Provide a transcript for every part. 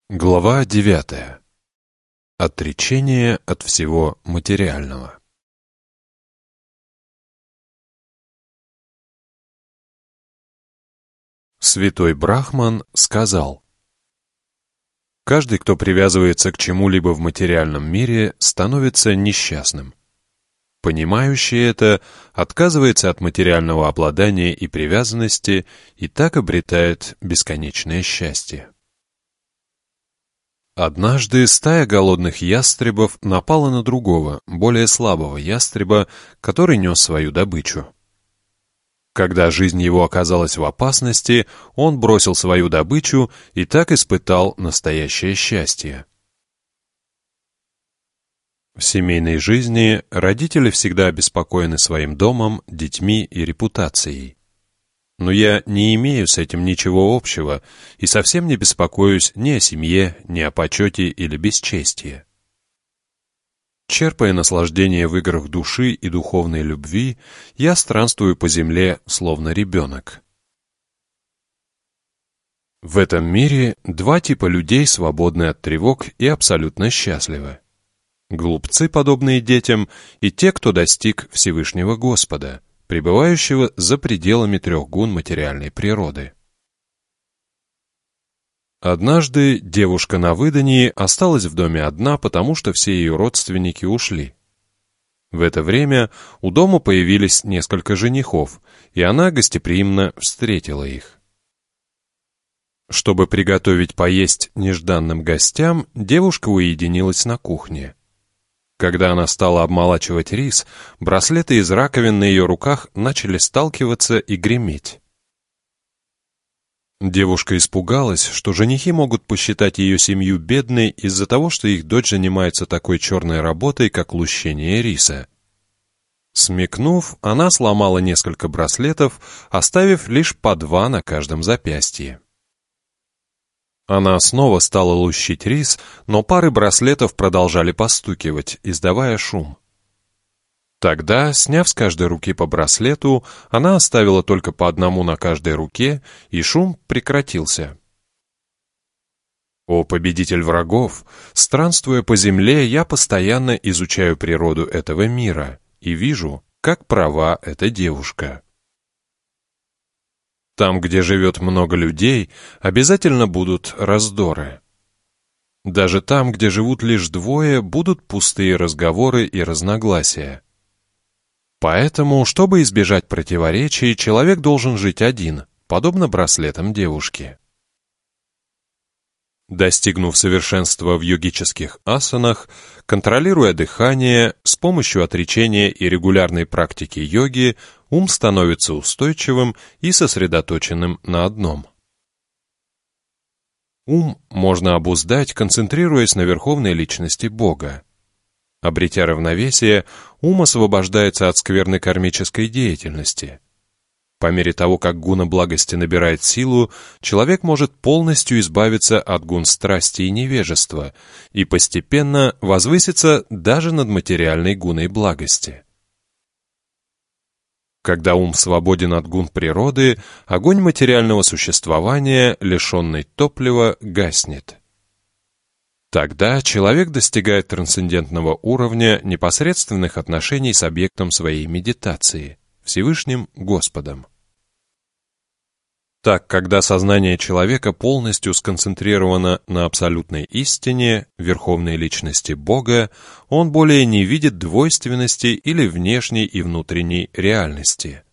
Глава 9. Отречение от всего материального. Святой Брахман сказал: «Каждый, кто привязывается к чему-либо в материальном мире, становится несчастным. Понимающий это отказывается от материального обладания и привязанности и так обретает бесконечное счастье». Однажды стая голодных ястребов напала на другого, более слабого ястреба, который нес свою добычу. Когда жизнь его оказалась в опасности, он бросил свою добычу и так испытал настоящее счастье. В семейной жизни родители всегда обеспокоены своим домом, детьми и репутацией. Но я не имею с этим ничего общего и совсем не беспокоюсь ни о семье, ни о почете или бесчестии. Черпая наслаждение в играх души и духовной любви, я странствую по земле, словно ребенок. В этом мире два типа людей свободны от тревог и абсолютно счастливы. Глупцы, подобные детям, и те, кто достиг Всевышнего Господа, пребывающего за пределами трех гун материальной природы. Однажды девушка на выданье осталась в доме одна, потому что все ее родственники ушли. В это время у дома появились несколько женихов, и она гостеприимно встретила их. Чтобы приготовить поесть нежданным гостям, девушка уединилась на кухне. Когда она стала обмолачивать рис, браслеты из раковин на ее руках начали сталкиваться и греметь. Девушка испугалась, что женихи могут посчитать ее семью бедной из-за того, что их дочь занимается такой черной работой, как лущение риса. Смекнув, она сломала несколько браслетов, оставив лишь по два на каждом запястье. Она снова стала лущить рис, но пары браслетов продолжали постукивать, издавая шум. Тогда, сняв с каждой руки по браслету, она оставила только по одному на каждой руке, и шум прекратился. О победитель врагов! Странствуя по земле, я постоянно изучаю природу этого мира и вижу, как права эта девушка. Там, где живет много людей, обязательно будут раздоры. Даже там, где живут лишь двое, будут пустые разговоры и разногласия. Поэтому, чтобы избежать противоречий, человек должен жить один, подобно браслетам девушки. Достигнув совершенства в йогических асанах, контролируя дыхание, с помощью отречения и регулярной практики йоги, ум становится устойчивым и сосредоточенным на одном. Ум можно обуздать, концентрируясь на верховной личности Бога. Обретя равновесие, ум освобождается от скверной кармической деятельности. По мере того, как гуна благости набирает силу, человек может полностью избавиться от гун страсти и невежества и постепенно возвыситься даже над материальной гуной благости. Когда ум свободен от гун природы, огонь материального существования, лишенный топлива, гаснет. Тогда человек достигает трансцендентного уровня непосредственных отношений с объектом своей медитации, Всевышним Господом. Так, когда сознание человека полностью сконцентрировано на абсолютной истине, верховной личности Бога, он более не видит двойственности или внешней и внутренней реальности.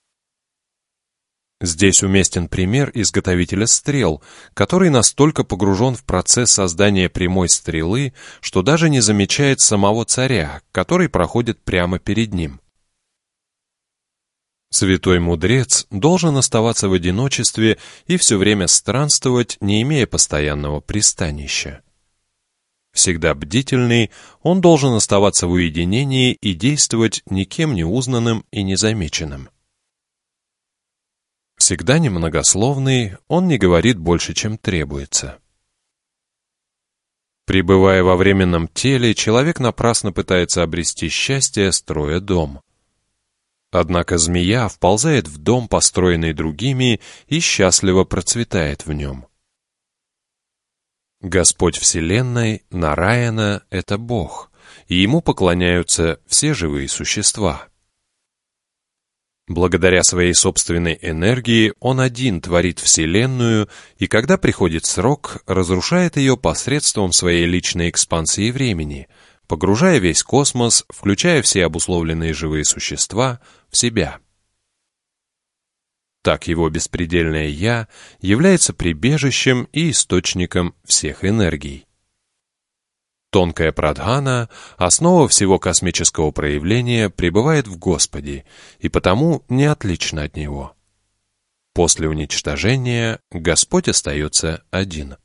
Здесь уместен пример изготовителя стрел, который настолько погружен в процесс создания прямой стрелы, что даже не замечает самого царя, который проходит прямо перед ним. Святой мудрец должен оставаться в одиночестве и все время странствовать, не имея постоянного пристанища. Всегда бдительный, он должен оставаться в уединении и действовать никем не узнанным и незамеченным. Всегда немногословный, он не говорит больше, чем требуется. Пребывая во временном теле, человек напрасно пытается обрести счастье, строя дом. Однако змея вползает в дом, построенный другими, и счастливо процветает в нем. Господь Вселенной, Нараяна — это Бог, и Ему поклоняются все живые существа. Благодаря своей собственной энергии Он один творит Вселенную, и когда приходит срок, разрушает ее посредством своей личной экспансии времени, погружая весь космос, включая все обусловленные живые существа, в себя. Так Его беспредельное «Я» является прибежищем и источником всех энергий. Тонкая прадхана, основа всего космического проявления, пребывает в Господе, и потому не отлична от Него. После уничтожения Господь остается один.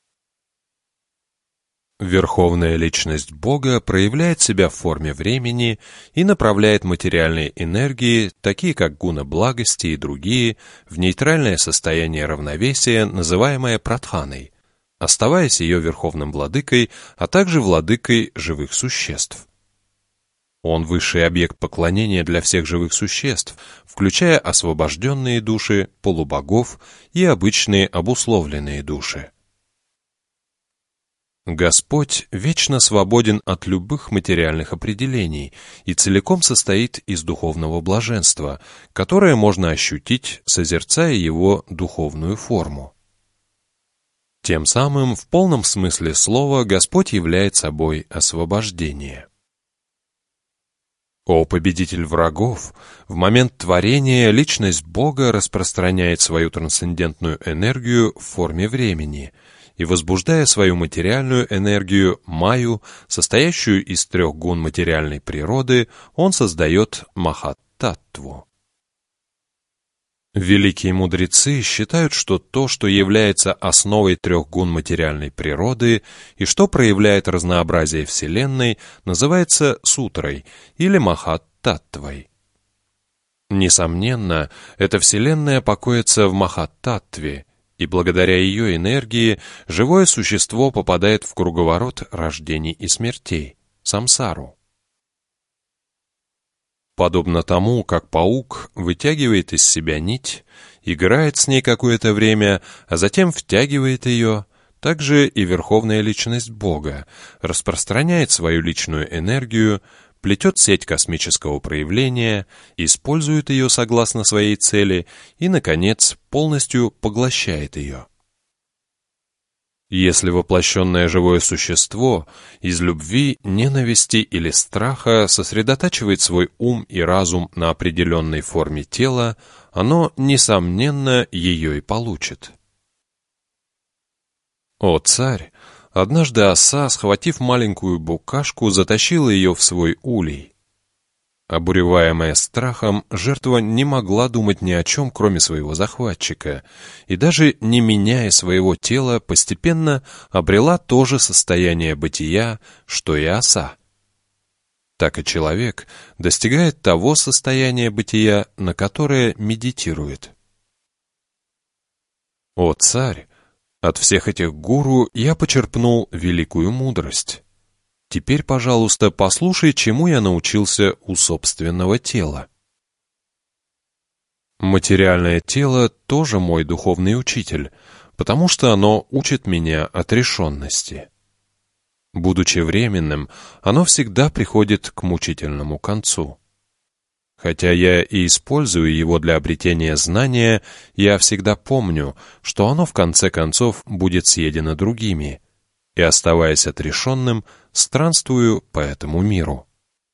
Верховная личность Бога проявляет себя в форме времени и направляет материальные энергии, такие как гуна благости и другие, в нейтральное состояние равновесия, называемое прадханой, оставаясь ее верховным владыкой, а также владыкой живых существ. Он высший объект поклонения для всех живых существ, включая освобожденные души, полубогов и обычные обусловленные души. Господь вечно свободен от любых материальных определений и целиком состоит из духовного блаженства, которое можно ощутить, созерцая Его духовную форму. Тем самым, в полном смысле слова, Господь является собой освобождение. О победитель врагов! В момент творения личность Бога распространяет свою трансцендентную энергию в форме времени и, возбуждая свою материальную энергию, майю, состоящую из 3 гун материальной природы, он создает Махат-таттву. Великие мудрецы считают, что то, что является основой 3 гун материальной природы и что проявляет разнообразие Вселенной, называется сутрой или Махат-таттвой. Несомненно, эта Вселенная покоится в Махат-таттве, и благодаря ее энергии живое существо попадает в круговорот рождений и смертей, самсару. Подобно тому, как паук вытягивает из себя нить, играет с ней какое-то время, а затем втягивает ее, так же и Верховная Личность Бога распространяет свою личную энергию, плетет сеть космического проявления, использует ее согласно своей цели и, наконец, полностью поглощает ее. Если воплощенное живое существо из любви, ненависти или страха сосредотачивает свой ум и разум на определенной форме тела, оно, несомненно, ее и получит. О царь! Однажды оса, схватив маленькую букашку, затащила ее в свой улей. Обуреваемая страхом, жертва не могла думать ни о чем, кроме своего захватчика, и даже не меняя своего тела, постепенно обрела то же состояние бытия, что и оса. Так и человек достигает того состояния бытия, на которое медитирует. О царь! От всех этих гуру я почерпнул великую мудрость. Теперь, пожалуйста, послушай, чему я научился у собственного тела. Материальное тело тоже мой духовный учитель, потому что оно учит меня отрешенности. Будучи временным, оно всегда приходит к мучительному концу. Хотя я и использую его для обретения знания, я всегда помню, что оно в конце концов будет съедено другими, и, оставаясь отрешенным, странствую по этому миру.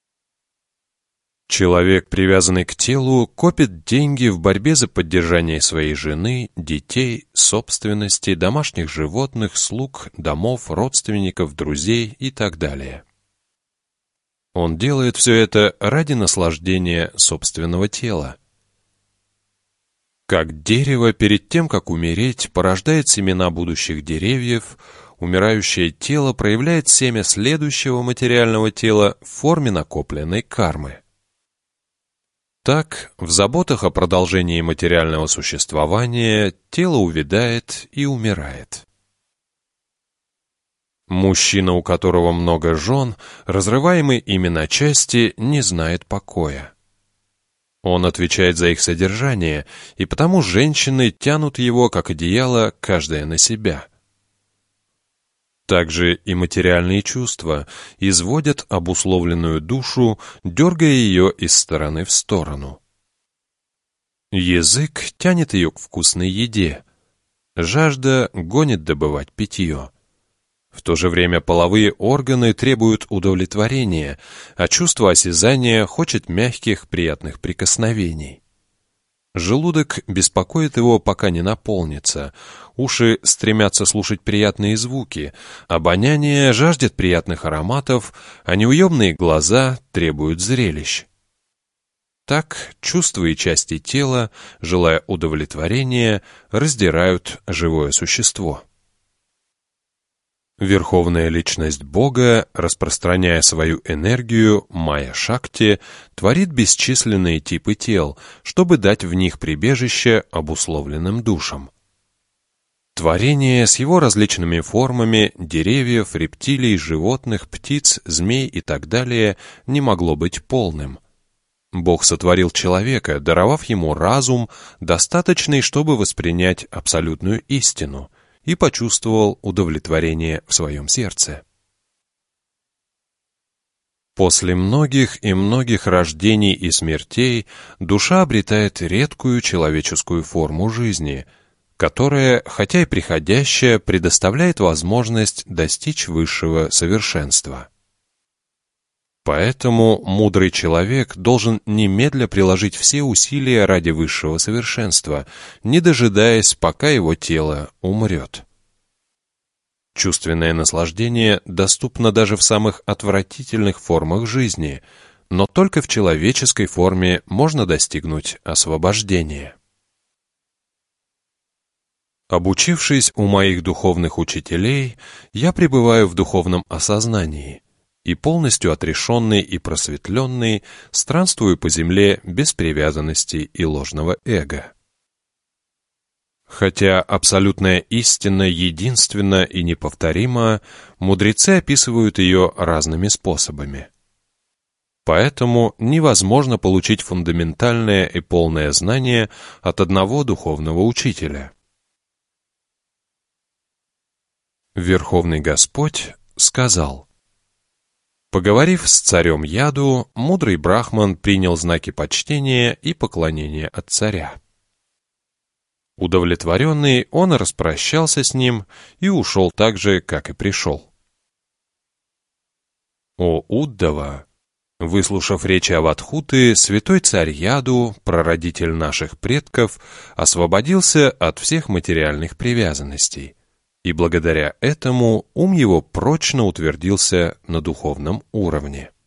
Человек, привязанный к телу, копит деньги в борьбе за поддержание своей жены, детей, собственности, домашних животных, слуг, домов, родственников, друзей и так далее. Он делает все это ради наслаждения собственного тела. Как дерево перед тем, как умереть, порождает семена будущих деревьев, умирающее тело проявляет семя следующего материального тела в форме накопленной кармы. Так, в заботах о продолжении материального существования тело увядает и умирает. Мужчина, у которого много жен, разрываемый ими на части, не знает покоя. Он отвечает за их содержание, и потому женщины тянут его, как одеяло, каждая на себя. Также и материальные чувства изводят обусловленную душу, дергая ее из стороны в сторону. Язык тянет ее к вкусной еде. Жажда гонит добывать питье. В то же время половые органы требуют удовлетворения, а чувство осязания хочет мягких, приятных прикосновений. Желудок беспокоит его, пока не наполнится. Уши стремятся слушать приятные звуки. Обоняние жаждет приятных ароматов, а неуемные глаза требуют зрелищ. Так чувства и части тела, желая удовлетворения, раздирают живое существо. Верховная личность Бога, распространяя свою энергию, майя-шакти, творит бесчисленные типы тел, чтобы дать в них прибежище обусловленным душам. Творение с его различными формами деревьев, рептилий, животных, птиц, змей и так далее не могло быть полным. Бог сотворил человека, даровав ему разум, достаточный, чтобы воспринять абсолютную истину, и почувствовал удовлетворение в своем сердце. После многих и многих рождений и смертей душа обретает редкую человеческую форму жизни, которая, хотя и приходящая, предоставляет возможность достичь высшего совершенства. Поэтому мудрый человек должен немедля приложить все усилия ради высшего совершенства, не дожидаясь, пока его тело умрет. Чувственное наслаждение доступно даже в самых отвратительных формах жизни, но только в человеческой форме можно достигнуть освобождения. Обучившись у моих духовных учителей, я пребываю в духовном осознании и полностью отрешенный и просветленный странствую по земле без привязанности и ложного эго. Хотя абсолютная истина единственна и неповторима, мудрецы описывают ее разными способами. Поэтому невозможно получить фундаментальное и полное знание от одного духовного учителя. Верховный Господь сказал: поговорив с царем Яду, мудрый брахман принял знаки почтения и поклонения от царя. Удовлетворенный, он распрощался с ним и ушел так же, как и пришел. О Уддава! Выслушав речи Авадхуты, святой царь Яду, прародитель наших предков, освободился от всех материальных привязанностей, и благодаря этому ум его прочно утвердился на духовном уровне.